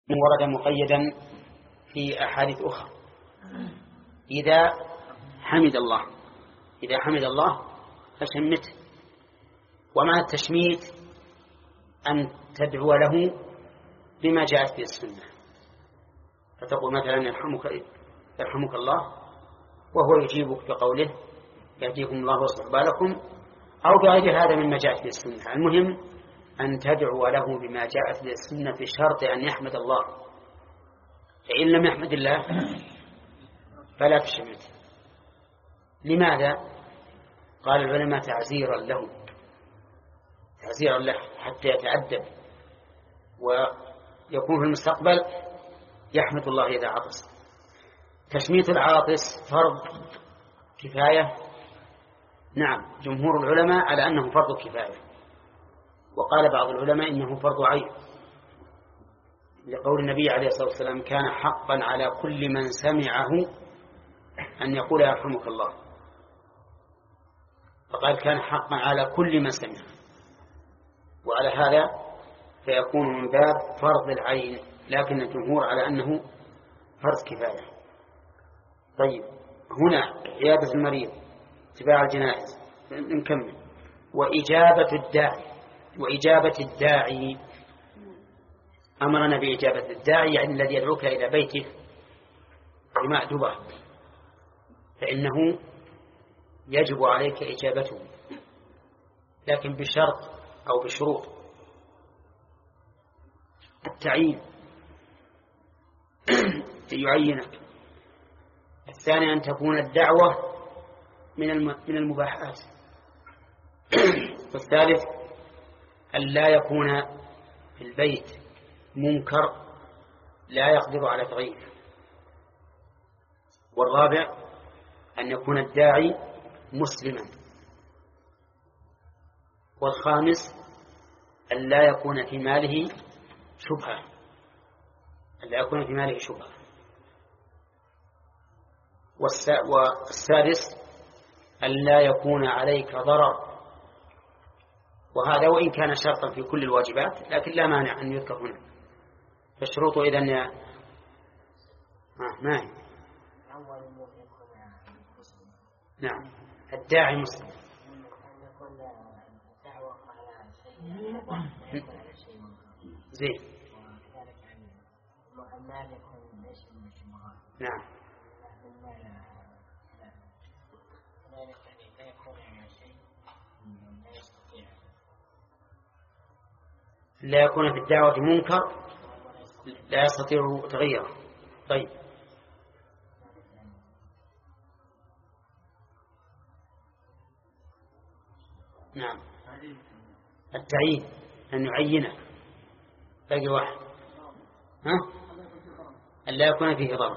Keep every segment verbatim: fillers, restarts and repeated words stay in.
ورد مقيدا في أحاديث أخرى إذا حمد الله إذا حمد الله فشمته. ومعنى التشميت أن تدعو له بما جاءت به السنة، فتقول مثلا يرحمك يرحمك الله وهو يجيبك بقوله يهديكم الله ويصلح بالكم، أو بغير هذا مما جاءت به السنة. المهم أن تدعو له بما جاءت به السنة بشرط أن يحمد الله، فإن لم يحمد الله فلا تشمت. لماذا؟ قال العلماء تعزيرا له تعزيرا له حتى يتأدب ويكون في المستقبل يحمد الله إذا عطس. تشميت العاطس فرض كفاية، نعم جمهور العلماء على أنه فرض كفاية، وقال بعض العلماء إنه فرض عين، لقول النبي عليه الصلاة والسلام كان حقا على كل من سمعه أن يقول يرحمك الله، فقال كان حقا على كل من سمعه، وعلى هذا فيكون من باب فرض العين، لكن الجمهور على أنه فرض كفاية. طيب هنا عيادة المريض، اتباع الجنائز، نكمل. وإجابة الداعي وإجابة الداعي أمرنا بإجابة الداعي، يعني الذي يدعوك إلى بيته بمأدبة، فإنه يجب عليك إجابته، لكن بشرط أو بشروط. التعيين يعينك. الثاني أن تكون الدعوة من من المباحات. والثالث أن لا يكون في البيت منكر لا يقدر على تغييره. والرابع أن يكون الداعي مسلما. والخامس أن لا يكون في ماله شبهة أن لا يكون في ماله شبهة. والسادس أن لا يكون عليك ضرر، وهذا وإن كان شرطا في كل الواجبات لكن لا مانع أن يذكر هنا. فالشروط إذن يا آه ما هي؟ نعم الداعي مسلم. زين نعم لا يكون في الدعوة منكر لا يستطيع تغييره. طيب نعم التعيين أن يعينه. باقي واحد ها أن لا يكون فيه ضرر.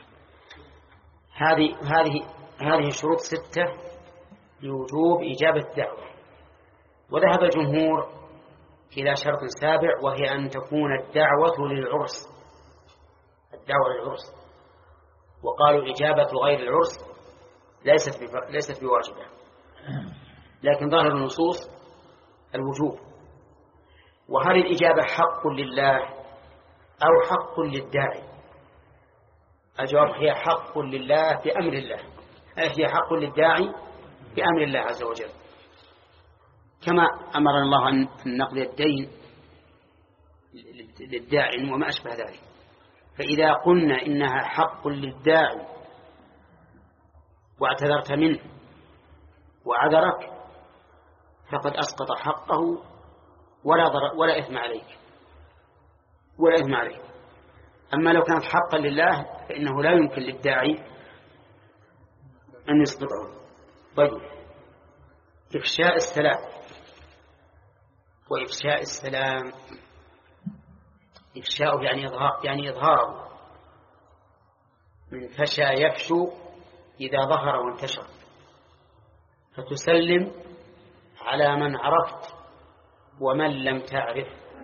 هذه هذه هذه الشروط ستة لوجوب إجابة الدعوة. وذهب الجمهور إلى شرط سابع، وهي أن تكون الدعوة للعرس الدعوة للعرس وقالوا إجابة غير العرس ليست ليست بواجبة، لكن ظاهر النصوص الوجوب. وهل الإجابة حق لله أو حق للداعي؟ الجواب هي حق لله بأمر الله، هي حق للداعي بأمر الله عز وجل، كما أمرنا الله أن نقضي الدين للداعي وما أشبه ذلك. فإذا قلنا إنها حق للداعي واعتذرت منه وعذرك فقد أسقط حقه ولا ضرر ولا إثم عليك ولا إثم عليك. أما لو كانت حقا لله فإنه لا يمكن للداعي أن يسقطه. طيب إفشاء السلام وإفشاء السلام إفشاءه يعني إظهار يعني إظهاره، من فشى يفشو إذا ظهر وانتشر، فتسلم على من عرفت ومن لم تعرف.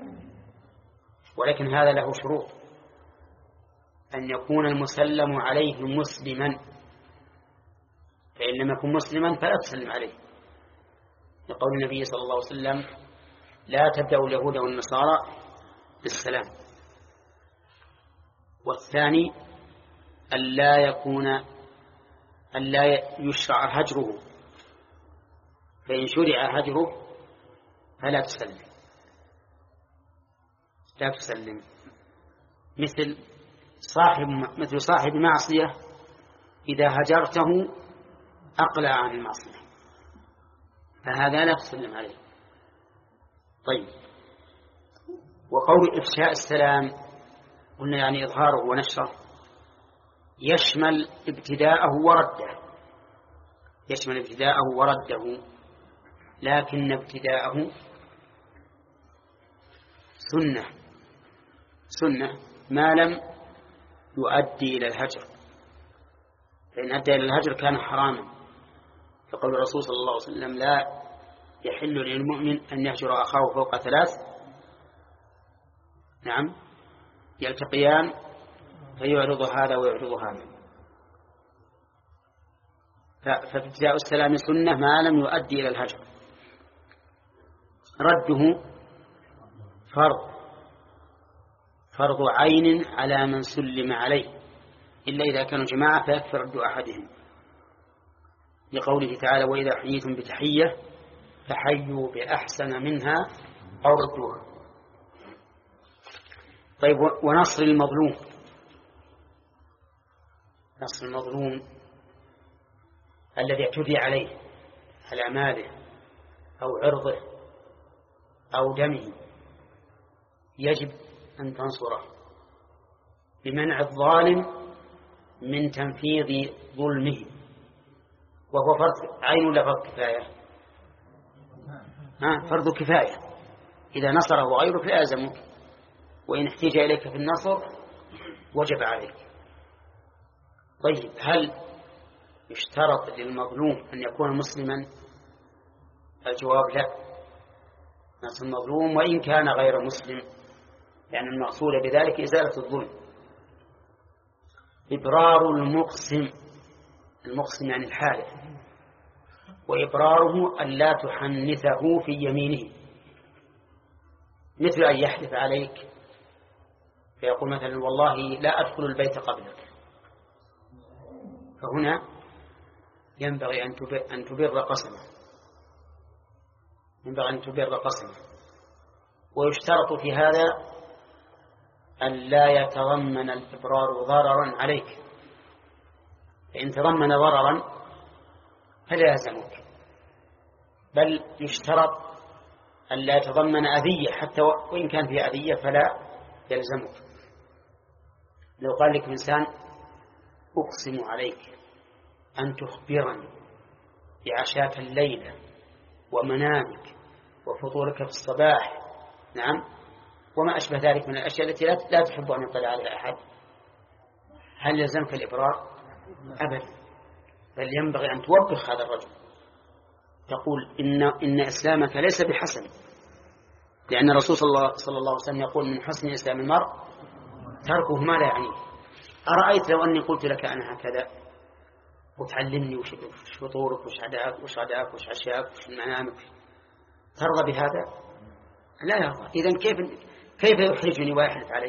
ولكن هذا له شروط، أن يكون المسلم عليه مسلما، فإن لم يكن مسلما فلا تسلم عليه، لقول النبي صلى الله عليه وسلم لا تبدأوا اليهود والنصارى بالسلام. والثاني ألا يكون ألا يشرع هجره، فإن شرع هجره فلا تسلم لا تسلم مثل صاحب مثل صاحب معصية إذا هجرته أقلع عن المعصية فهذا لا تسلم عليه. طيب، وقول إفشاء السلام قلنا يعني إظهاره ونشره، يشمل ابتداءه ورده يشمل ابتداءه ورده لكن ابتداءه سنة سنة ما لم يؤدي إلى الهجر، فإن أدى إلى الهجر كان حراما، فقول الرسول صلى الله عليه وسلم لا يحل للمؤمن أن يهجر أخاه فوق ثلاث نعم يلتقيان فيعرض هذا ويعرض هذا. فابتداء السلام سنة ما لم يؤدي إلى الهجر. رده فرض فرض عين على من سلم عليه إلا إذا كانوا جماعة فيكفي رد أحدهم، لقوله تعالى وإذا حييتم بتحية فحيوا بأحسن منها أو ردوها. طيب، ونصر المظلوم نصر المظلوم الذي اعتدي عليه على ماله أو عرضه أو دمه يجب أن تنصره بمنع الظالم من تنفيذ ظلمه، وهو فرض عين ولا فرض كفاية؟ ها فرض كفاية، إذا نصره غيرك لا يلزمك، وإن احتاج إليك في النصر وجب عليك. طيب، هل يشترط للمظلوم أن يكون مسلما؟ الجواب لا، نصر المظلوم وإن كان غير مسلم، لأن يعني المقصود بذلك إزالة الظلم. إبرار المقسم المقسم يعني الحالف، وإبراره أن لا تحنثه في يمينه، مثل أن يحلف عليك فيقول مثلا والله لا أدخل البيت قبلك، فهنا ينبغي أن تبر قسمه ينبغي أن تبر قسمه ويشترط في هذا أن لا يتضمن الإبرار ضررا عليك، فإن تضمن ضررا فلا يلزمك، بل يشترط أن لا يتضمن أذية، حتى وإن كان فيها أذية فلا يلزمك. لو قال لك إنسان أقسم عليك أن تخبرني بعشاك الليلة ومنامك وفطورك في الصباح نعم وما أشبه ذلك من الأشياء التي لا تحب أن يطلع عليها أحد، هل يلزمك الإبرار؟ أبدا، بل ينبغي أن توبخ هذا الرجل، تقول إن, إن إسلامك ليس بحسن، لأن الرسول صلى الله, صلى الله عليه وسلم يقول من حسن إسلام المرء تركه ما لا يعنيه. أرأيت لو أني قلت لك أنا هكذا وتعلمني وش فطورك وش عداك وش عداك وش عشاك وش منامك، ترضى بهذا؟ لا يرضى. إذن كيف كيف يحرجني ويحلف علي؟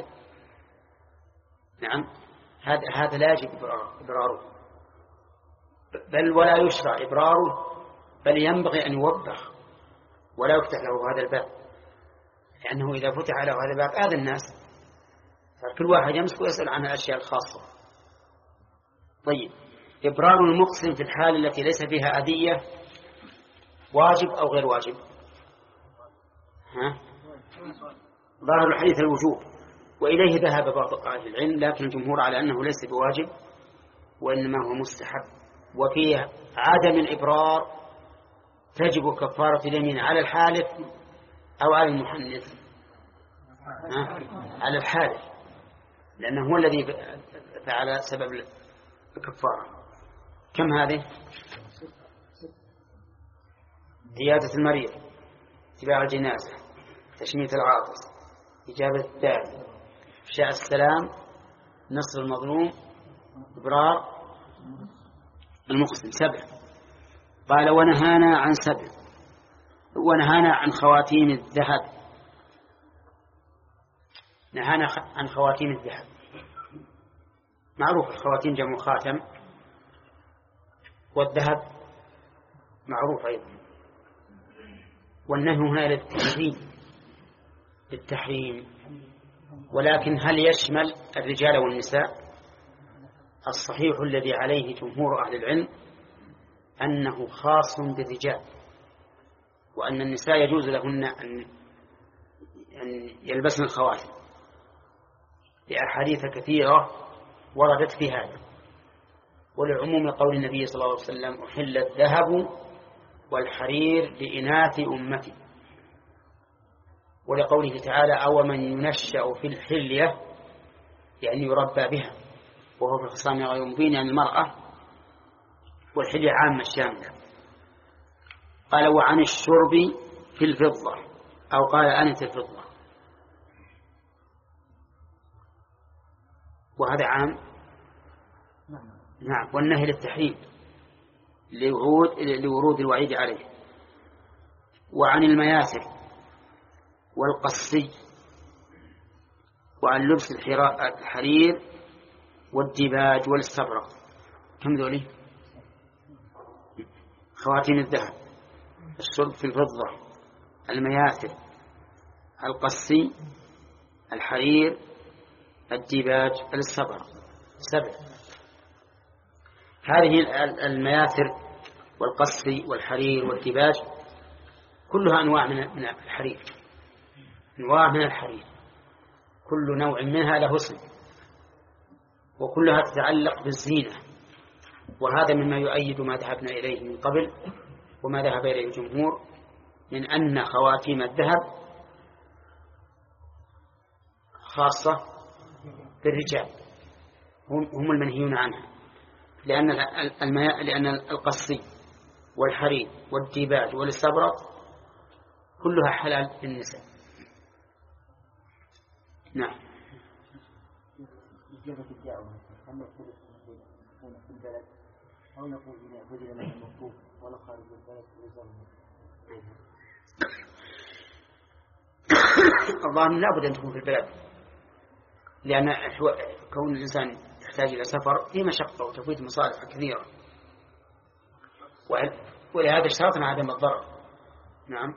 نعم، هذا هذا لا يجب إبراره، بل ولا يشرع إبراره، بل ينبغي أن يوبخ ولا يفتح له هذا الباب، لأنه إذا فتح له هذا الباب آذى الناس، فكل واحد يمسك ويسأل عن الأشياء الخاصة. طيب، إبرار المقسم في الحال التي ليس فيها أذية واجب أو غير واجب؟ ها؟ ظاهر الحديث الوجوب، وإليه ذهب بعض أهل العلم، لكن الجمهور على أنه ليس بواجب وإنما هو مستحب. وفيه عدم الإبرار تجب كفارة اليمين على الحالف أو على المحنث؟ على الحالف، لأنه هو الذي فعل سبب الكفارة. كم هذه؟ عيادة المريض، اتباع الجنازة، تشميت العاطس، إجابة الداعي، إفشاء السلام، نصر المظلوم، إبرار المقسم. سبع. قال ونهانا عن سبع، ونهانا عن خواتيم الذهب. نهانا عن خواتيم الذهب، معروف الخواتيم جمع خاتم، والذهب معروف أيضا. والنهي هنا للتحريم للتحريم ولكن هل يشمل الرجال والنساء؟ الصحيح الذي عليه جمهور أهل العلم أنه خاص بالرجال، وأن النساء يجوز لهن أن يلبسن الخواتم لأحاديث كثيرة وردت في هذا، ولعموم قول النبي صلى الله عليه وسلم أحل الذهب والحرير لإناث أمتي، ولقوله تعالى أو من ينشأ في الحلية يعني يربى بها وهو في الخصام غير مبين يعني المرأة، والحلية عامة الشاملة. قال وعن الشرب في الفضة أو قال أنت الفضة، وهذا عام نعم. والنهي للتحريم لورود, لورود الوعيد عليه. وعن المياثر والقصي وعن لبس الحرير والديباج والاستبرق. كم ذولي؟ خواتيم الذهب، الشرب في الفضة، المياثر، القصي، الحرير، الديباج، الاستبرق. سبع. هذه المياثر والقصي والحرير والديباج كلها أنواع من الحرير، أنواع من الحرير، كل نوع منها له اسم وكلها تتعلق بالزينة، وهذا مما يؤيد ما ذهبنا إليه من قبل وما ذهب إليه الجمهور من أن خواتيم الذهب خاصة بالرجال هم المنهيون عنها، لأن لأن القصي والحرير والديباج والاستبرق كلها حلال للنساء. نعم. إجابة الدعوة هل نقول في البلد أو نقول إذا وجد لنا المطلوب ولا خارج البلد وزارة؟ الظاهر لا بد أن تكون في البلد، لأن كون الإنسان يحتاج إلى سفر فيه مشقة وتفويت مصالح كثيرة، ولهذا اشترطنا عدم الضرر. نعم.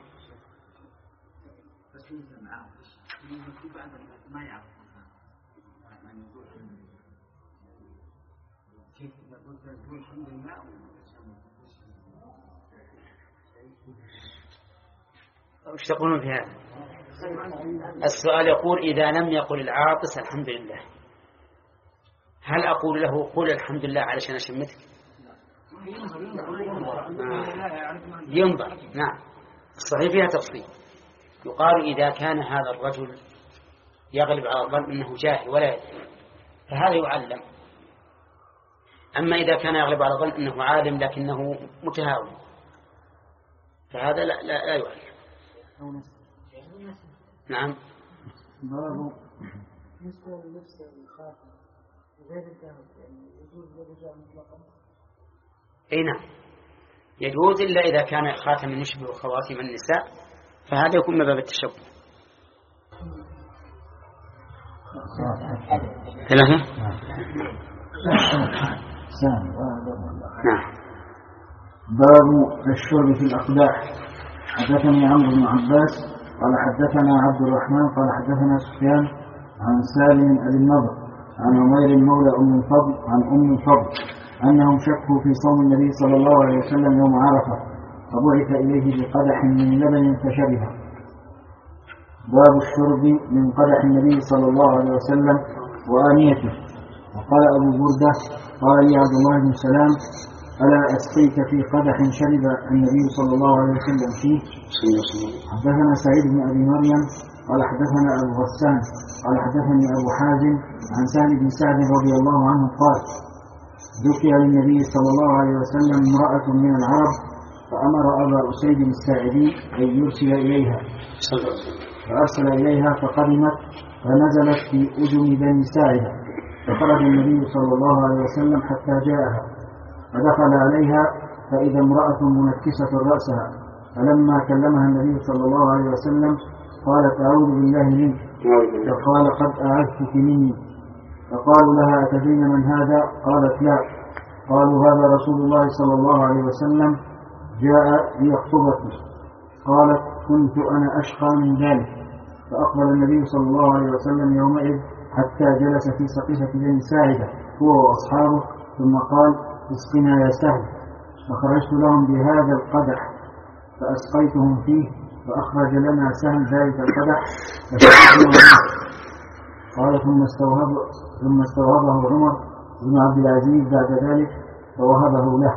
بس مثل معه المكتوب عنده ما يعرف يعني يقول كيف يقول الحمد لله. وش تقولون في هذا؟ السؤال يقول إذا لم يقل العاطس الحمد لله هل أقول له قل الحمد لله علشان أشمتك؟ ينظر. نعم. الصحيح فيها تفصيل. يقال إذا كان هذا الرجل يغلب على الظن أنه جاهل ولا يدري فهذا يعلم، أما إذا كان يغلب على الظن أنه عالم لكنه متهاون فهذا لا, لا, لا يعلم. نعم. بالنسبة للبس الخاتم غير الذهب يعني يجوز للرجال مطلقا؟ اي نعم يجوز، إلا إذا كان خاتم يشبه خواتم النساء فهذا يكون من باب التشبه. ثلاثة. نعم. باب الشرب في الأقداح. حدثني عمرو بن عباس قال حدثنا عبد الرحمن قال حدثنا سفيان عن سالم أبي النضر عن عمير مولى أم الفضل عن أم الفضل أنهم شكوا في صوم النبي صلى الله عليه وسلم يوم عرفة فبعث إليه بقدح من لبن فشربه. باب الشرب من قدح النبي صلى الله عليه وسلم وآنيته. وقال أبو بردة قال لي عبد الله بن سلام ألا أسقيك في قدح شرب النبي صلى الله عليه وسلم فيه؟ حدثنا سعيد بن أبي مريم قال حدثنا أبو غسان قال حدثني أبو حازم عن سهل بن سعد رضي الله عنه قال ذكر للنبي صلى الله عليه وسلم امرأة من العرب فأمر أبا أسيد الساعدي أن يرسل إليها فأرسل إليها فقدمت فنزلت في أذن بني ساعدة فخرج النبي صلى الله عليه وسلم حتى جاءها فدخل عليها فإذا امرأة منكسة رأسها فلما كلمها النبي صلى الله عليه وسلم قالت أعوذ بالله منك فقال قد أعذتك مني فقالوا لها أتدرين من هذا؟ قالت لا. قالوا هذا رسول الله صلى الله عليه وسلم جاء ليخطبك. قالت كنت أنا أشقى من ذلك. فأقبل النبي صلى الله عليه وسلم يومئذ حتى جلس في سقيفة بني ساعدة هو وأصحابه، ثم قال اسقنا يا سهل. فخرجت لهم بهذا القدح فأسقيتهم فيه، فأخرج لنا سهل ذلك القدح فشربنا. قال ثم استوهب ثم استوهبه عمر بن عبد العزيز بعد ذلك فوهبه له.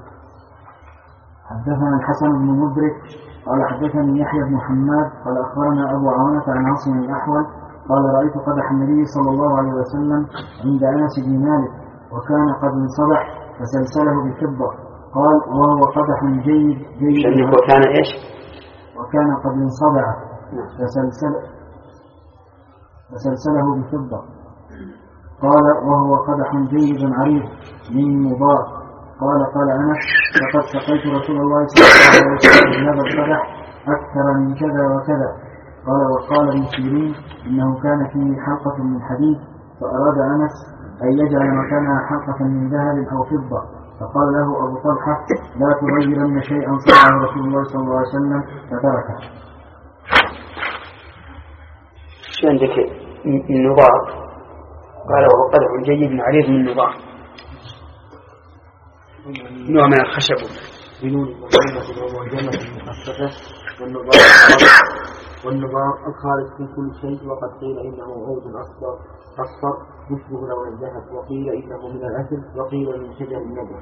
حدثنا الحسن بن مدرك قال حدثني يحيى بن حماد قال أخبرنا أبو عوانة عن عاصم الأحول قال رأيت قدح النبي صلى الله عليه وسلم عند أنس بن مالك وكان قد انصبح فسلسله بفضة. قال وهو قدح جيد جيد وكان إيش؟ وكان قد انصبح فسلسل فسلسله بفضة. قال وهو قدح جيد عريض من مضاد. قال قال أنس لقد سقيت رسول الله صلى الله عليه وسلم هذا القدح أكثر من كذا وكذا. قال وقال ابن سيرين إنه كان فيه حلقة من حديد، فأراد أنس أن يجعل مكانها حلقة من ذهب أو فضة، فقال له أبو طلحة لا تغيرن شيئا صنعه رسول الله صلى الله عليه وسلم، فتركه. شو عندك من نضار؟ قال وهو قدح جيد عريض من نضار، نوع من الخشب بنون مهمة ومعجمة مخففة. والنظام والنظام الخالص من كل شيء، وقد قيل إنه عود أصفر أصفر مثله لون الذهب، وقيل إنه من العسل، وقيل من شجر النبع.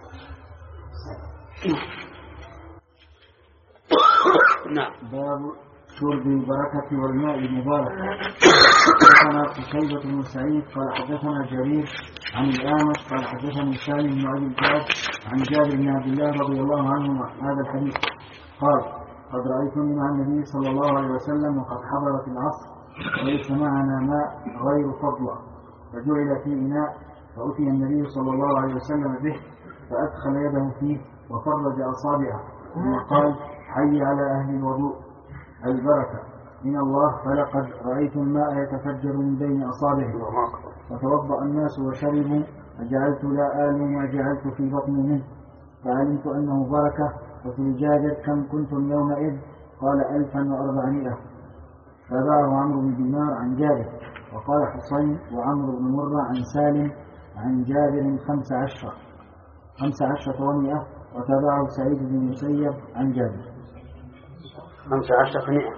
نعم. باب شرب البركة والماء المبارك. حدثنا قتيبة بن سعيد قال حدثنا جرير عن الأعمش قال حدثني سالم بن أبي الجعد عن جابر بن عبد الله رضي الله عنهما هذا الحديث قال قد رأيتني مع النبي صلى الله عليه وسلم وقد حضرت العصر وليس معنا ماء غير فضلة، فجعل في إناء فأتي النبي صلى الله عليه وسلم به فأدخل يده فيه وفرج أصابعه ثم قال حي على أهل الوضوء البركة من الله، فلقد رأيت الماء يتفجر من بين أصابعه. فتوضأ الناس وشربوا فجعلت لا آل ما جعلت في بطني منه، فعلمت أنه بركة. وفي جابر كم كنتم يومئذ؟ قال ألفا وأربعمائة. تابعه عمرو بن دينار عن جابر، وقال حسين وعمرو بن مرة عن سالم عن جابر خمس عشرة خمس عشرة ومئة. وتابعه سعيد بن المسيب عن جابر خمس عشرة مئة،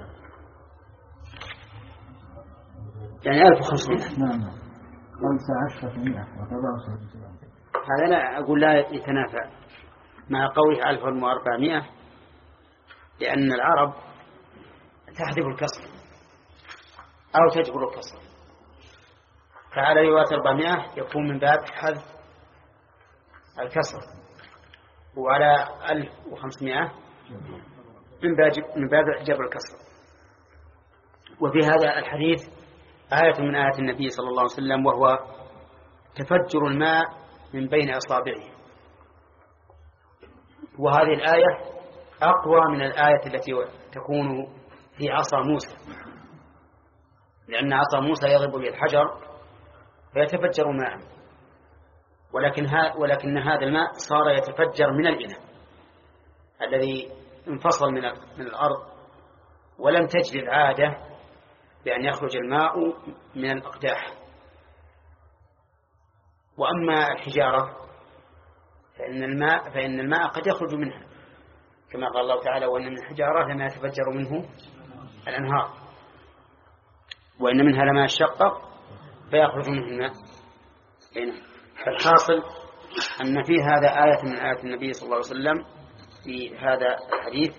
يعني ألف وخمسمائة. نعم خمس عشرة مئة. وتابعه سعيد بن المسيب. هذا لا أقول لا يتنافى مع قوله ألف وأربعمائة، لأن العرب تحذف الكسر أو تجبر الكسر، فعلى رواية أربعمائة يكون من باب حذف الكسر، وعلى ألف وخمسمائة من باب جبر الكسر. وفي هذا الحديث آية من آيات النبي صلى الله عليه وسلم، وهو تفجر الماء من بين أصابعه. وهذه الآية أقوى من الآية التي تكون في عصا موسى، لأن عصا موسى يضرب به الحجر فيتفجر ماء، ولكن, ولكن هذا الماء صار يتفجر من الإناء الذي انفصل من, من الأرض، ولم تجد العادة بأن يخرج الماء من الأقداح. وأما الحجارة فإن الماء, فإن الماء قد يخرج منها، كما قال الله تعالى وإن من الحجارة لما يتفجر منه الأنهار، وإن منها لما يشقق فيخرج منه الماء. فالحاصل أن في هذا آية من آيات النبي صلى الله عليه وسلم في هذا الحديث،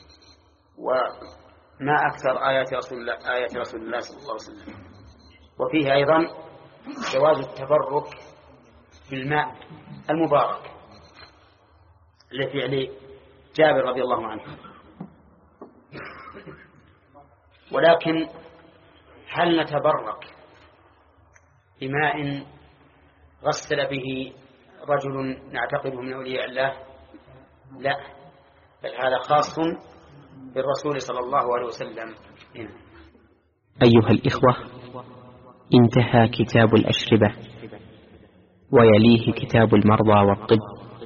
وما أكثر آيات رسول الله, آيات رسول الله صلى الله عليه وسلم. وفيه أيضا جواز التبرك بالماء المبارك لفعل جابر رضي الله عنه. ولكن هل نتبرك بماء غسل به رجل نعتقده من أولياء الله؟ لا، بل هذا خاص بالرسول صلى الله عليه وسلم. أيها الإخوة، انتهى كتاب الأشربة، ويليه كتاب المرضى والطب.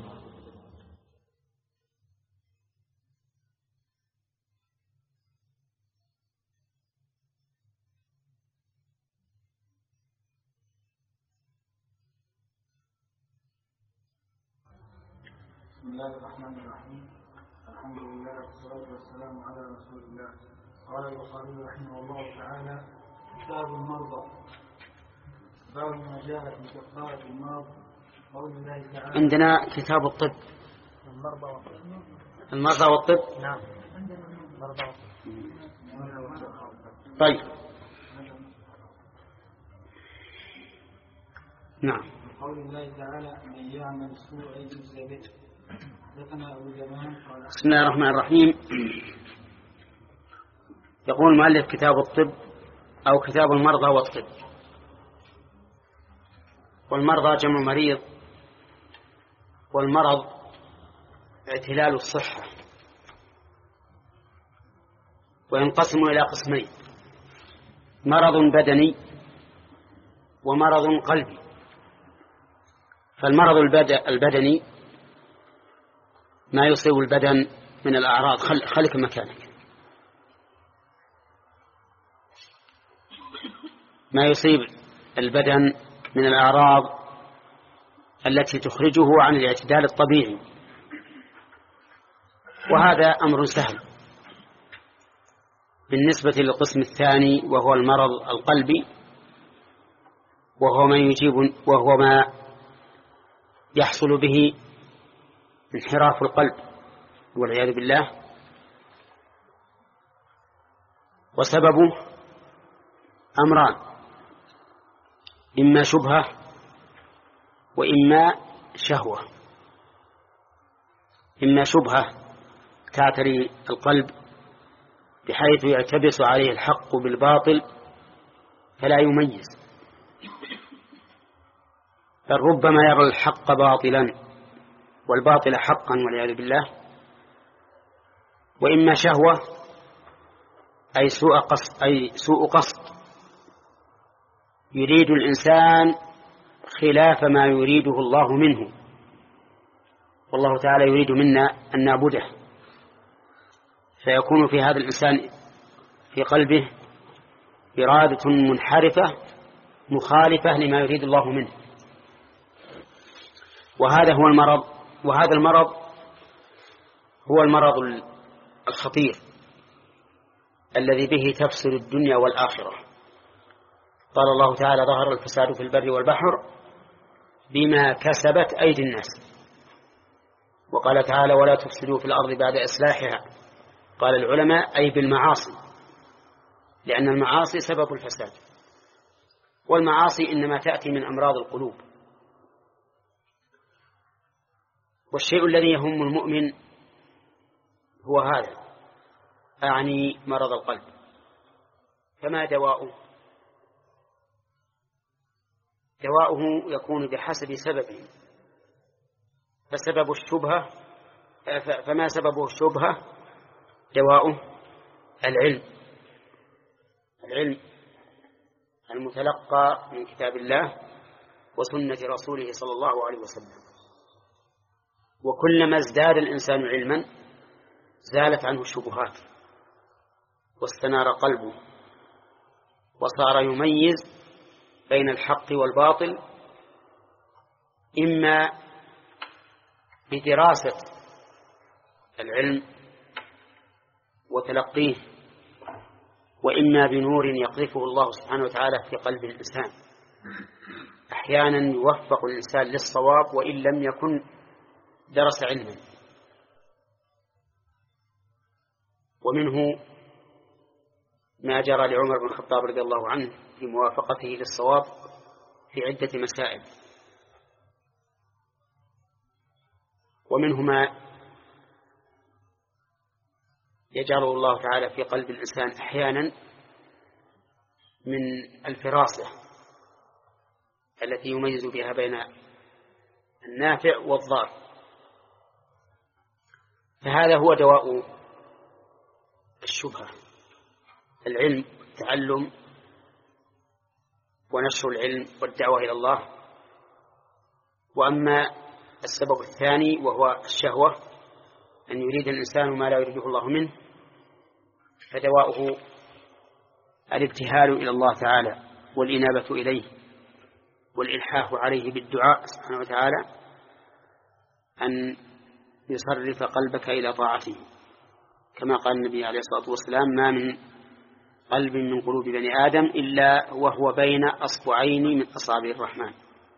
بسم الله الرحمن الرحيم. الحمد لله والصلاة والسلام على رسول الله. قال البخاري رحمه الله تعالى: كتاب المرضى. باب ما جاء في كفارة المرض. قول الله تعالى: عندنا كتاب الطب. المرضى والطب. المرضى والطب. نعم. المرضى والطب. طيب. نعم. قول الله تعالى: من يعمل سوءا يجزى به. حدثنا أبو اليمان قال: بسم الله الرحمن الرحيم. يقول المؤلف: كتاب الطب أو كتاب المرضى والطب. والمرضى جمع مريض، والمرض اعتلال الصحة، وينقسم إلى قسمين: مرض بدني ومرض قلبي. فالمرض البدني ما يصيب البدن من الأعراض. خل... خليك مكانك. ما يصيب البدن من الأعراض التي تخرجه عن الاعتدال الطبيعي، وهذا أمر سهل. بالنسبة للقسم الثاني وهو المرض القلبي، وهو ما يجيب وهو ما يحصل به انحراف القلب والعياذ بالله، وسببه أمران: إما شبهة وإما شهوة. إما شبهة تعتري القلب بحيث يعتبس عليه الحق بالباطل فلا يميز، بل ربما يرى الحق باطلا والباطل حقا والعياذ بالله. وإما شهوة أي سوء قصد، أي سوء قصد، يريد الإنسان خلاف ما يريده الله منه، والله تعالى يريد منا أن نعبده، فيكون في هذا الإنسان في قلبه إرادة منحرفة مخالفة لما يريد الله منه. وهذا هو المرض، وهذا المرض هو المرض الخطير الذي به تفسد الدنيا والآخرة. قال الله تعالى: ظهر الفساد في البر والبحر بما كسبت أيدي الناس. وقال تعالى: ولا تفسدوا في الأرض بعد إصلاحها. قال العلماء: أي بالمعاصي، لأن المعاصي سبب الفساد، والمعاصي إنما تأتي من أمراض القلوب. والشيء الذي يهم المؤمن هو هذا، أعني مرض القلب. فما دواؤه؟ دواؤه يكون بحسب سببه. فسبب الشبهة فما سببه الشبهة دواؤه العلم، العلم المتلقى من كتاب الله وسنة رسوله صلى الله عليه وسلم. وكلما ازداد الإنسان علما زالت عنه الشبهات واستنار قلبه وصار يميز بين الحق والباطل، إما بدراسة العلم وتلقيه، وإما بنور يقذفه الله سبحانه وتعالى في قلب الإنسان. أحيانا يوفق الإنسان للصواب وإن لم يكن درس علما. ومنه ما جرى لعمر بن الخطاب رضي الله عنه في موافقته للصواب في عدة مسائل. ومنه ما يجعله الله تعالى في قلب الإنسان أحيانا من الفراسة التي يميز بها بين النافع والضار. فهذا هو دواء الشبهة: العلم، التعلم، ونشر العلم والدعوة إلى الله. وأما السبب الثاني وهو الشهوة، أن يريد الإنسان ما لا يريده الله منه، فدواؤه الابتهال إلى الله تعالى والإنابة إليه والإلحاح عليه بالدعاء سبحانه وتعالى أن يصرف قلبك إلى طاعته، كما قال النبي عليه الصلاة والسلام: ما من قلب من قلوب بني آدم إلا وهو بين أصبعين من أصابع الرحمن،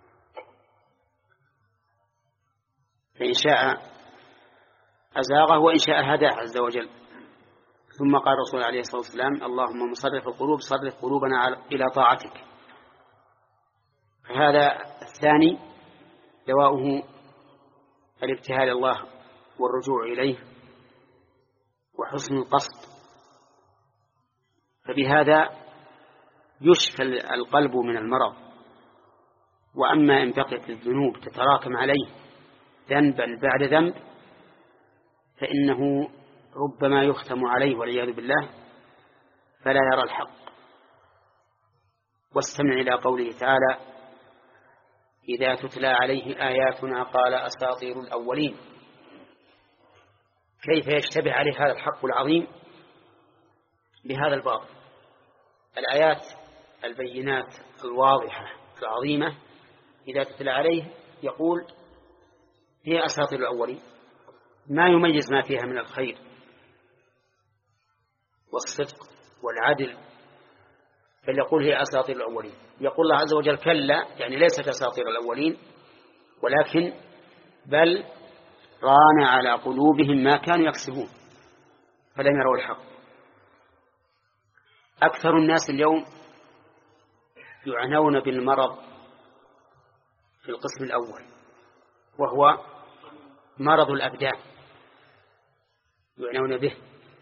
فإن شاء أزاغه وإن شاء هداه عز وجل. ثم قال الرسول عليه الصلاة والسلام: اللهم مصرف القلوب صرف قلوبنا إلى طاعتك. فهذا الثاني دواؤه الابتهال الله والرجوع إليه وحسن القصد، فبهذا يشفى القلب من المرض. وأما إن بقيت الذنوب تتراكم عليه ذنبا بعد ذنب فإنه ربما يختم عليه والعياذ بالله فلا يرى الحق. واستمع إلى قوله تعالى: إذا تتلى عليه آياتنا قال أساطير الأولين. كيف يشتبه عليه هذا الحق العظيم بهذا الباطل؟ الآيات البينات الواضحة العظيمة إذا تتلى عليه يقول هي أساطير الأولين، ما يميز ما فيها من الخير والصدق والعدل، بل يقول هي أساطير الأولين. يقول الله عز وجل: كلا، يعني ليست أساطير الأولين، ولكن بل ران على قلوبهم ما كانوا يكسبون فلم يروا الحق. أكثر الناس اليوم يعنون بالمرض في القسم الأول، وهو مرض الأبدان، يعنون به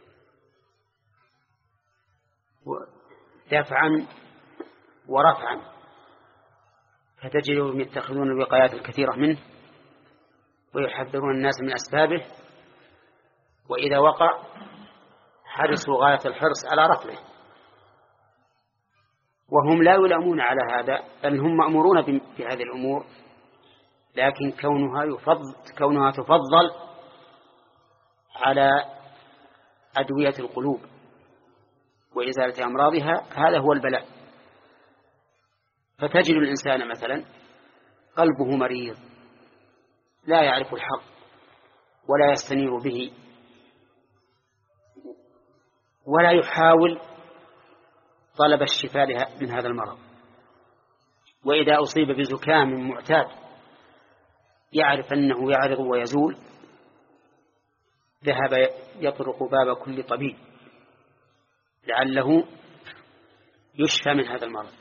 دفعا ورفعا، فتجدهم يتخذون الوقايات الكثيرة منه ويحذرون الناس من أسبابه، وإذا وقع حرصوا غاية الحرص على رفعه، وهم لا يلامون على هذا، بل هم مأمورون بهذه الأمور، لكن كونها يفضل كونها تفضل على أدوية القلوب وإزالة أمراضها، هذا هو البلاء. فتجد الإنسان مثلا قلبه مريض لا يعرف الحق ولا يستنير به ولا يحاول طلب الشفاء من هذا المرض، وإذا أصيب بزكام معتاد يعرف أنه يعرض ويزول ذهب يطرق باب كل طبيب لعله يشفى من هذا المرض.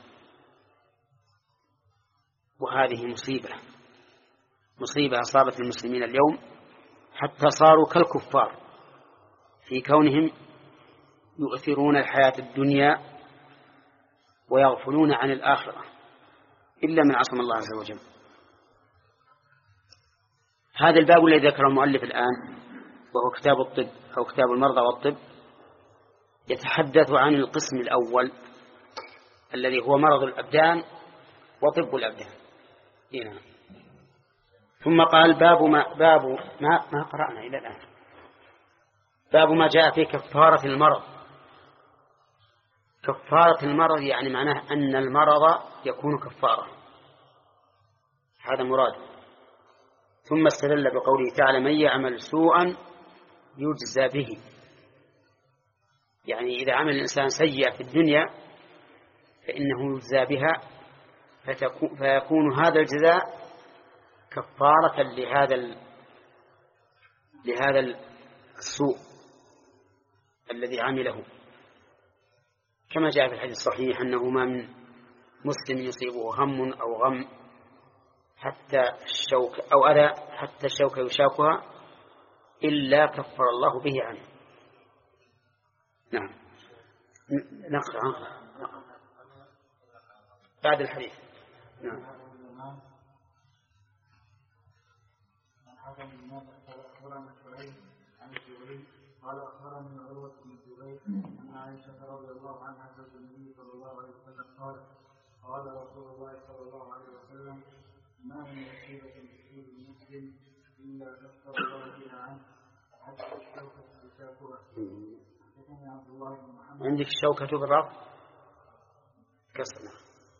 وهذه مصيبة مصيبة أصابت المسلمين اليوم، حتى صاروا كالكفار في كونهم يؤثرون الحياة الدنيا ويغفلون عن الآخرة إلا من عصم الله عز وجل. هذا الباب الذي ذكره المؤلف الآن وهو كتاب الطب أو كتاب المرضى والطب يتحدث عن القسم الأول الذي هو مرض الأبدان وطب الأبدان. هنا. ثم قال باب ما باب ما ما قرأنا إلى الآن باب ما جاء في كفارة المرض. كفارة المرض يعني معناه أن المرض يكون كفارة، هذا مراد. ثم استدل بقوله تعالى: من يعمل سوءا يجزى به، يعني إذا عمل الإنسان سيئة في الدنيا فإنه يجزى بها، فيكون هذا الجزاء كفارة لهذا لهذا السوء الذي عمله، كما جاء في الحديث الصحيح أنه ما من مسلم يصيبه هم أو غم حتى الشوك أو أذى حتى الشوك يشاكها إلا كفر الله به عنه. نعم نقرأ بعد الحديث. نعم. قال أخبرني عروة بن الزبير أن عائشة رضي الله عنها زوج النبي صلى الله عليه وسلم قالت: قال رسول الله صلى الله عليه وسلم: ما من مصيبة تصيب المسلم إلا كفر الله بها عنه حتى الشوكة تشاكها. حدثني عبد الله بن محمد. عندك الشوكة بالرفع كسرنا.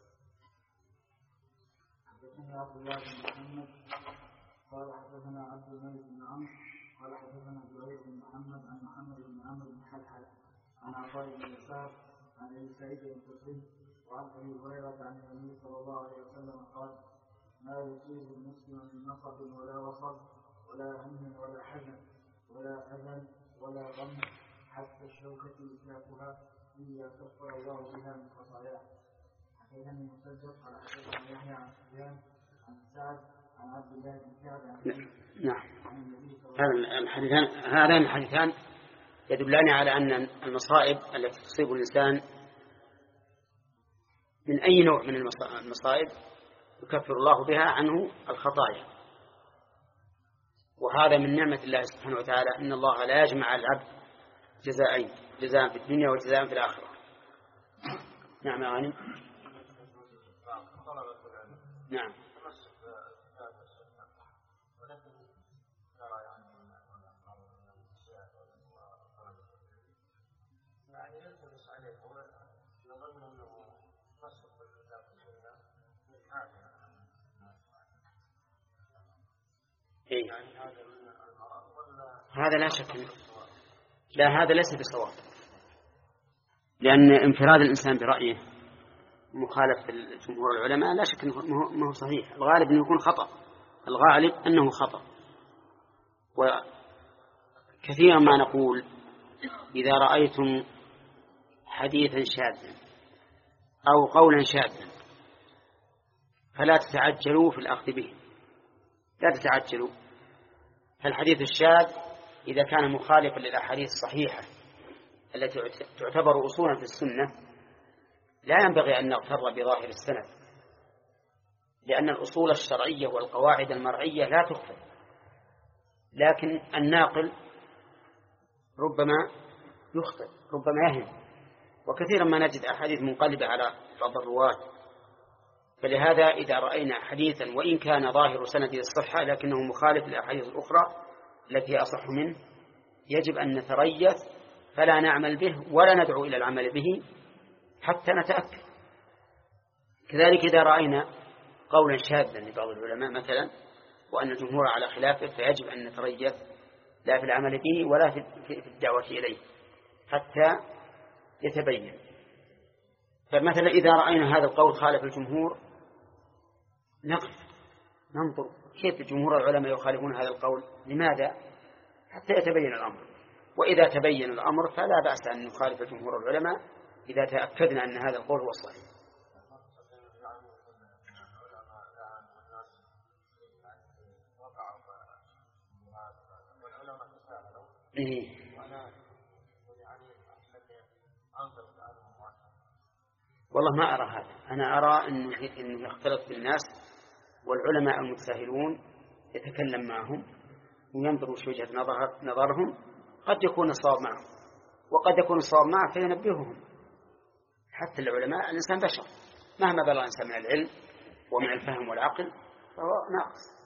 حدثني عبد الله بن محمد قال حدثنا عبد الملك بن عمرو قال حدثنا زهير بن محمد عن محمد بن عمرو بن حلحل عن عطاء بن يسار عن ابي سعيد الخدري وعن ابي هريره عن النبي صلى الله عليه وسلم قال: ما يصيب المسلم من نصب ولا وصب ولا هم ولا حزن ولا اذى ولا غم حتى الشوكة يشاكها إلا كفر الله بها من خطاياه. حدثني مسدد قال حدثنا يحيى عن سفيان عن سعد عن عبد الله بن كعب نعم. هذا الحديثان هذان الحديثان يدلان على أن المصائب التي تصيب الإنسان من أي نوع من المصائب يكفر الله بها عنه الخطايا، وهذا من نعمة الله سبحانه وتعالى، إن الله لا يجمع العبد جزاءين، جزاء في الدنيا وجزاء في الآخرة. نعم يا غانم. نعم. إيه؟ هذا لا شك منه. لا، هذا ليس بصواب، لأن انفراد الإنسان برأيه مخالف جمهور العلماء لا شك أنه ما هو صحيح. الغالب أنه يكون خطأ، الغالب أنه خطأ. وكثيرا ما نقول إذا رأيتم حديثا شاذا أو قولا شاذا فلا تتعجلوا في الأخذ به، لا تتعجلوا. فالحديث الشاذ إذا كان مخالفا للأحاديث الصحيحة التي تعتبر أصولا في السنة لا ينبغي أن نغتر بظاهر السند، لأن الأصول الشرعية والقواعد المرعية لا تخفى، لكن الناقل ربما يخطئ، ربما يهم، وكثيرا ما نجد أحاديث منقلبة على بعض الرواة. فلهذا إذا رأينا حديثا وإن كان ظاهر سنده الصحة لكنه مخالف للأحاديث الأخرى التي أصح منه يجب أن نتريث فلا نعمل به ولا ندعو إلى العمل به حتى نتأكد. كذلك إذا رأينا قولا شاذا لبعض العلماء مثلا وأن الجمهور على خلافه فيجب أن نتريث لا في العمل به ولا في الدعوة إليه حتى يتبين. فمثلا إذا رأينا هذا القول خالف الجمهور نقف ننظر كيف جمهور العلماء يخالفون هذا القول، لماذا؟ حتى يتبين الأمر. وإذا تبين الأمر فلا بأس أن نخالف جمهور العلماء إذا تأكدنا أن هذا القول هو الصحيح. إيه؟ والله ما أرى هذا، أنا أرى أنه يختلط بالناس والعلماء المتساهلون يتكلم معهم وينظروا في وجهة نظرهم، قد يكون الصواب معهم وقد يكون الصواب معه فينبههم. حتى العلماء الإنسان بشر مهما بلغ الإنسان من العلم ومن الفهم والعقل فهو ناقص.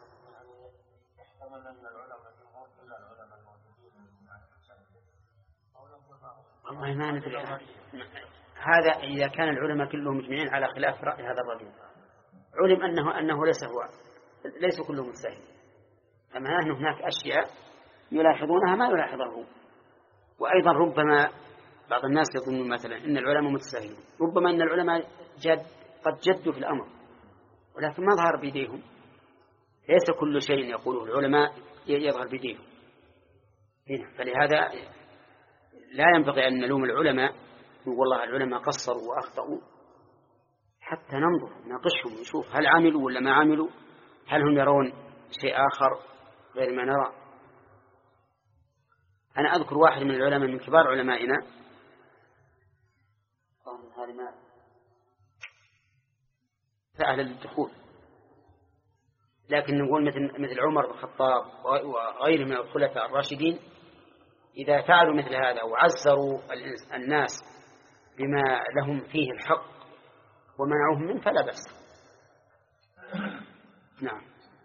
والله ما ندري هذا إذا كان العلماء كلهم مجمعين على خلاف رأي هذا الرجل علم أنه أنه ليس هو ليس كلهم متساهلين، أما أن هناك أشياء يلاحظونها ما يلاحظه. وأيضا ربما بعض الناس يظنون مثلا إن العلماء متساهلون، ربما أن العلماء جد قد جدوا في الأمر ولكن ما ظهر بيديهم. ليس كل شيء يقوله العلماء يظهر بيديهم هنا. فلهذا لا ينبغي أن نلوم العلماء والله العلماء قصروا وأخطأوا، حتى ننظر ناقشهم نشوف هل عملوا ولا ما عملوا، هل هم يرون شيء آخر غير ما نرى. أنا أذكر واحد من العلماء من كبار علمائنا سأل للدخول، لكن نقول مثل مثل عمر بن الخطاب وغيره من الخلفاء الراشدين إذا فعلوا مثل هذا وعزروا الناس بما لهم فيه الحق ومنعوهم منه فلا بأس. نعم.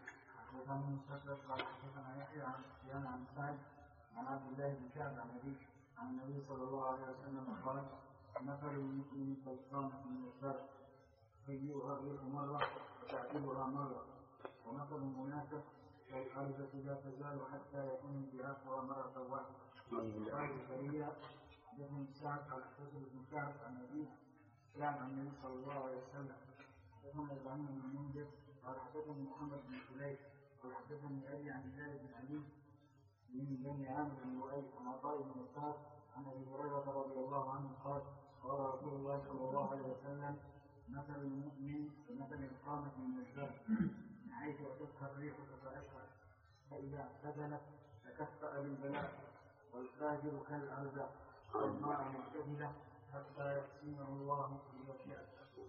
عن عبد الله بن كعب عن أبيه عن النبي صلى الله عليه وسلم قال: مثل المسلم كالصامت من الشر يجيئها الريح مرة وتعذبها مرة، ومثل المنافق كالأرض لا تزال حتى يكون انتهاكها مرة واحدة. قال زكريا حدثني سعد على حدث بن كعب عن أبيه كان عن النبي صلى الله عليه وسلم. حدثنا إبراهيم بن منذر قال حدثني محمد بن سليم قال حدثني أبي عن زيد بن علي من بني عامر بن لؤي عن عطاء بن يسار عن ابي هريره رضي الله عنه قال: قال رسول الله صلى الله عليه وسلم: مثل المؤمن كمثل القامة من الجبل من حيث اتتها الريح فسأتها فاذا اعتدلت تكفأ بالبلاء، والفاجر كالارزاق والماء معتدله حتى يقسمه الله بوشيئه.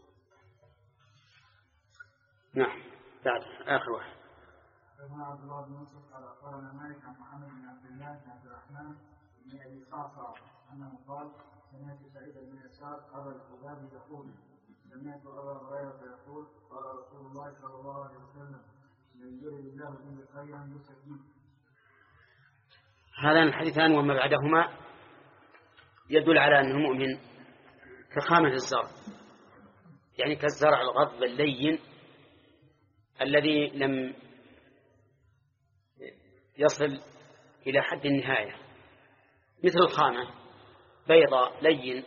نعم. بعد آخر واحد. حدثنا عبد الله بن يوسف قال اخبرنا مالك عن محمد بن عبد الله بن عبد الرحمن بن ابي صعصع انه قال: سمعت سعيد بن يسار ابا الخباب يقول: سمعت ابا هريره يقول: قال رسول الله صلى الله عليه وسلم: من يرد الله به خيرا يسكنه. هذان الحديثان وما بعدهما يدل على ان المؤمن كخامة الزرع، يعني كالزرع الغض اللين الذي لم يصل إلى حد النهاية، مثل الخامة بيضاء لين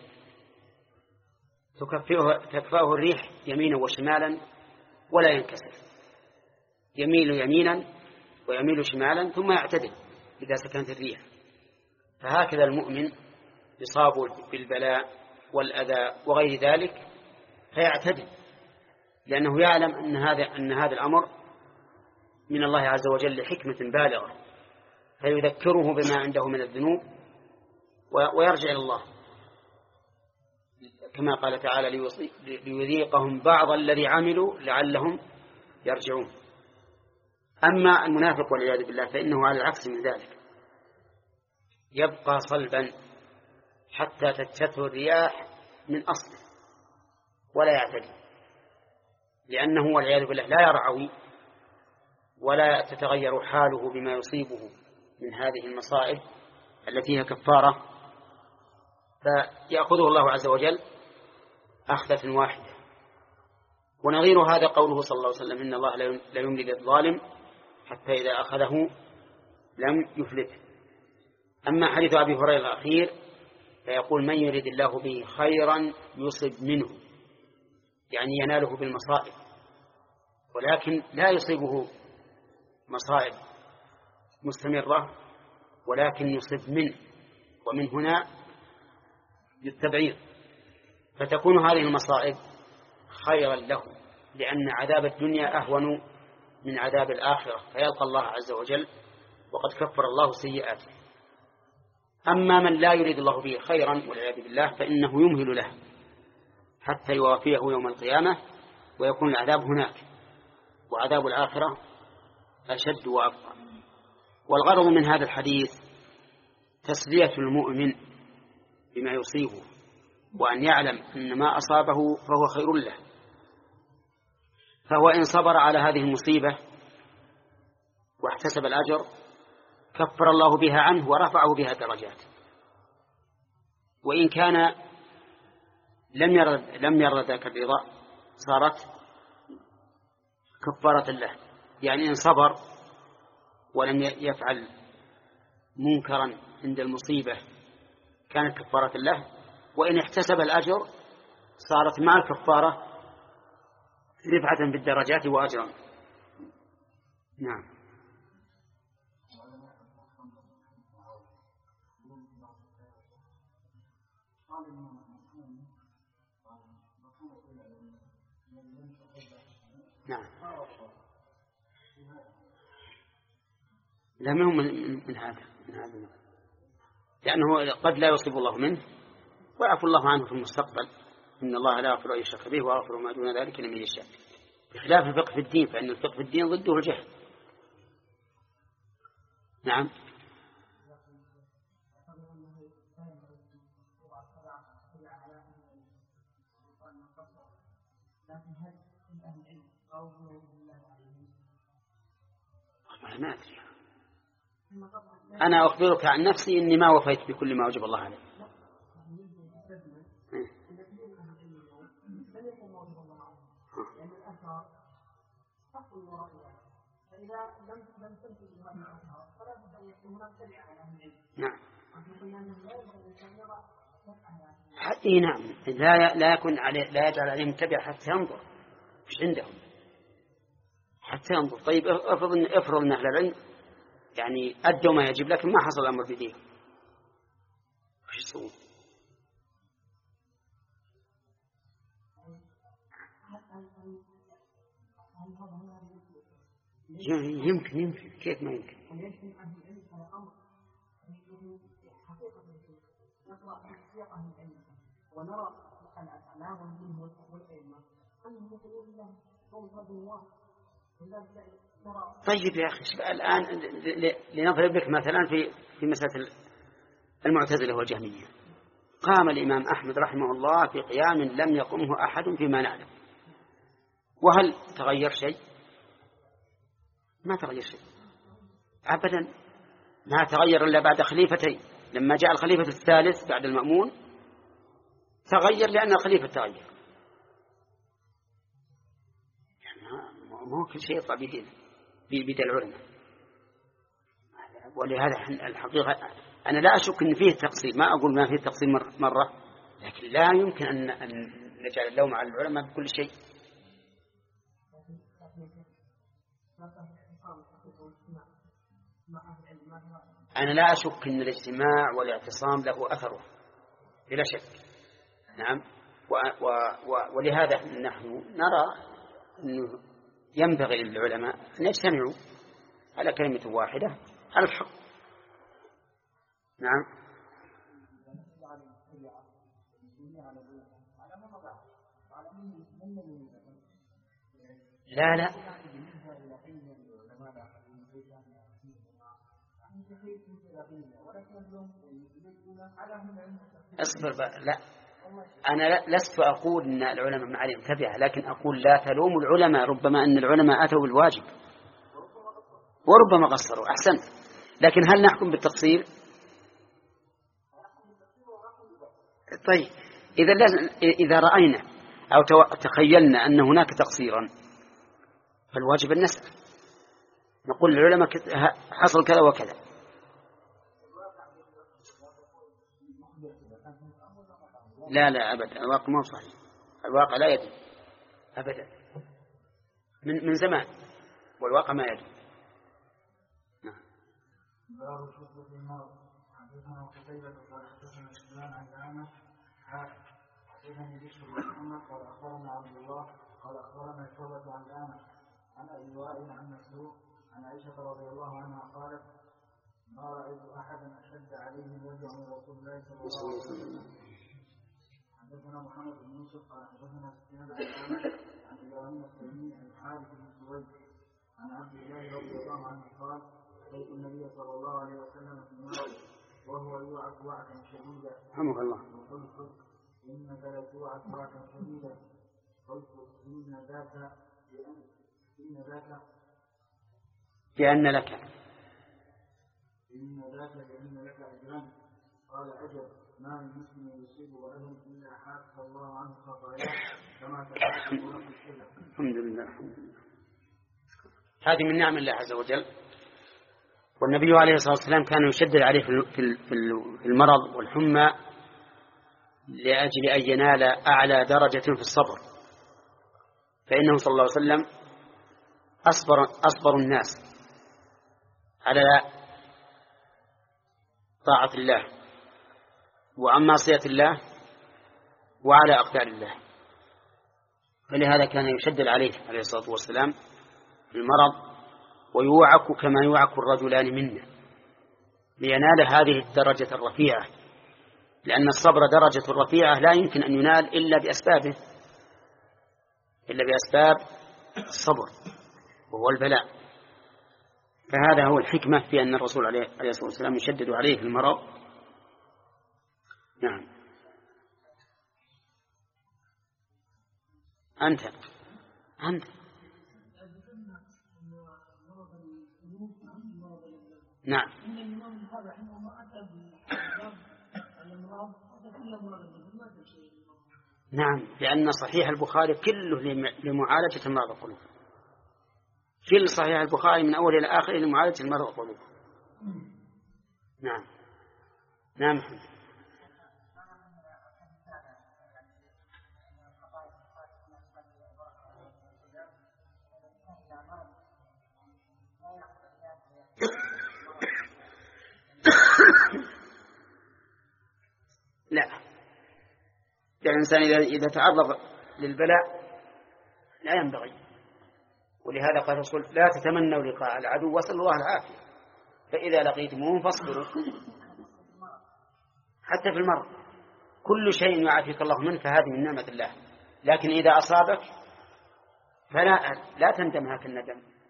تكفاه الريح يمينا وشمالا ولا ينكسر، يميل يمينا ويميل شمالا ثم يعتدل إذا سكنت الريح. فهكذا المؤمن يصاب بالبلاء والأذى وغير ذلك فيعتدل، لأنه يعلم أن هذا أن هذا الأمر من الله عز وجل لحكمة بالغة، فيذكره بما عنده من الذنوب ويرجع إلى الله، كما قال تعالى: ليذيقهم بعض الذي عملوا لعلهم يرجعون. أما المنافق والعياذ بالله فإنه على العكس من ذلك، يبقى صلبا حتى تجتثه الرياح من أصله ولا يعتدي، لأنه والعياذ بالله لا يرعوي ولا تتغير حاله بما يصيبه من هذه المصائب التي هي كفارة، فيأخذه الله عز وجل أخذة واحدة. ونظير هذا قوله صلى الله عليه وسلم: إن الله لا يملي للظالم حتى إذا أخذه لم يفلته. أما حديث أبي هريرة الأخير فيقول: من يريد الله به خيرا يصب منه، يعني يناله بالمصائب، ولكن لا يصيبه مصائب مستمرة، ولكن يصب منه، ومن هنا للتبعيض، فتكون هذه المصائب خيرا له، لأن عذاب الدنيا أهون من عذاب الآخرة، فيلقى الله عز وجل وقد كفر الله سيئاته. أما من لا يريد الله به خيرا والعياذ بالله فإنه يمهل له حتى يوافيه يوم القيامة ويكون العذاب هناك، وعذاب الآخرة أشد وأبقى. والغرض من هذا الحديث تسلية المؤمن بما يصيبه، وأن يعلم أن ما أصابه فهو خير له، فهو إن صبر على هذه المصيبة واحتسب الأجر كفر الله بها عنه ورفعه بها درجات. وإن كان لم يرد لم يرد ذاك الرضا صارت كفارة له، يعني إن صبر ولم يفعل منكرا عند المصيبة كانت كفارة له، وإن احتسب الأجر صارت مع الكفارة رفعة بالدرجات وأجرا. نعم. نعم. لا منهم من, من هذا من هذا لأنه قد لا يصيب الله منه ويعفو الله عنه في المستقبل. إن الله لا يغفر أن يشرك به ويغفر ما دون ذلك لمن يشاء، بخلاف الفقه في الدين، فإن الفقه في الدين ضده الجهل. نعم. ما أدري. أنا أخبرك عن نفسي إني ما وفيت بكل ما وجب الله عليه. نعم. حتى نعم لا لا يكون عليه لا يجعل عليه متبع حتى ينظر إيش عندهم حتى ينظر. طيب افرض ان افرض ان اهل العلم يعني ادوا ما يجب لكن ما حصل الامر بديه ايش يسوون؟ يمكن يمكن كيف ما يمكن؟ ونرى الأعلام منه والأئمة أنهم يقولون له قول رب الله. طيب يا أخي الآن لنضرب لك مثلا في في مسألة المعتزلة والجهمية. قام الإمام أحمد رحمه الله في قيام لم يقمه أحد فيما نعلم، وهل تغير شيء؟ ما تغير شيء أبدا، ما تغير إلا بعد خليفتين. لما جاء الخليفة الثالث بعد المأمون تغير لأن الخليفة تغير. مو كل شيء يطلع بيد بيد العلماء. ولهذا الحقيقة أنا لا أشك أن فيه تقصير، ما أقول ما فيه تقصير مرة، لكن لا يمكن أن أن نجعل اللوم على العلماء بكل شيء. أنا لا أشك أن الاجتماع والاعتصام له أثره بلا شك. نعم. و و و ولهذا نحن نرى أنه ينبغي للعلماء أن يجتمعوا على كلمة واحدة على الحق. نعم. لا لا اصبر بقى. لا أنا لست أقول أن العلماء ما عليهم تبعه، لكن أقول لا تلوم العلماء، ربما أن العلماء أتوا بالواجب وربما قصروا. أحسنت. لكن هل نحكم بالتقصير؟ طيب إذا إذا رأينا أو تخيلنا أن هناك تقصيرا فالواجب أن نسأل، نقول للعلماء حصل كذا وكذا. لا لا أبدا، الواقع ما صحيح، الواقع لا يدري أبدا من من زمان، والواقع ما يدري. نعم. باب الشرب في المرض. حدثنا قتيبة قال حدثنا سفيان عن الأعمش حدثني بشر بن محمد قال أخبرنا عبد الله قال أخبرنا شعبة عن الأعمش عن أبي وائل عن مسروق عن عائشة رضي الله عنها قالت ما رأيت أحدا أشد عليه الوجع من رسول الله صلى الله عليه وسلم. حدثنا محمد بن يوسف قال حدثنا سفيان عن الأعمش عن إبراهيم التيمي عن الحارث بن سويد عن عبد الله رضي الله عنه قال أتيت النبي صلى الله عليه وسلم في المرض وهو يوعك وعكا شديدا. رحمه الله. وقلت إنك لتوعك وعكا شديدا. قلت إن ذاك إن ذاك بأن لك إن ذاك بأن لك أجرا. قال أجل ما من مسلم يصيبه أجل إلا حافظ الله عنه خطاياه كما تحافظ الله الشرك. الحمد لله. الحمد لله. هذه من نعم الله عز وجل. والنبي عليه الصلاة والسلام كان يشدد عليه في المرض والحمى لأجل أن ينال أعلى درجة في الصبر، فإنه صلى الله عليه وسلم أصبر, أصبر الناس على طاعة الله وعن معصية الله وعلى أقدار الله، فلهذا كان يشدد عليه عليه الصلاة والسلام في المرض ويوعك كما يوعك الرجلان منا لينال هذه الدرجة الرفيعة، لأن الصبر درجة رفيعة لا يمكن أن ينال إلا بأسبابه إلا بأسباب الصبر وهو البلاء. فهذا هو الحكمة في أن الرسول عليه الصلاة والسلام يشدد عليه في المرض. نعم. أنت أنت نعم نعم لأن صحيح البخاري كله لمعالجة مرض القلوب، كل صحيح البخاري من أول إلى آخر لمعالجة مرض القلوب. نعم نعم محمد. لا، الإنسان إذا تعرض للبلاء لا ينبغي، ولهذا قال الرسول لا تتمنوا لقاء العدو واسألوا الله العافية، فإذا لقيتموهم فاصبروا. حتى في المرض كل شيء يعافيك الله منه فهذه من نعمة الله، لكن إذا أصابك فلا لا تندم هكذا الندم.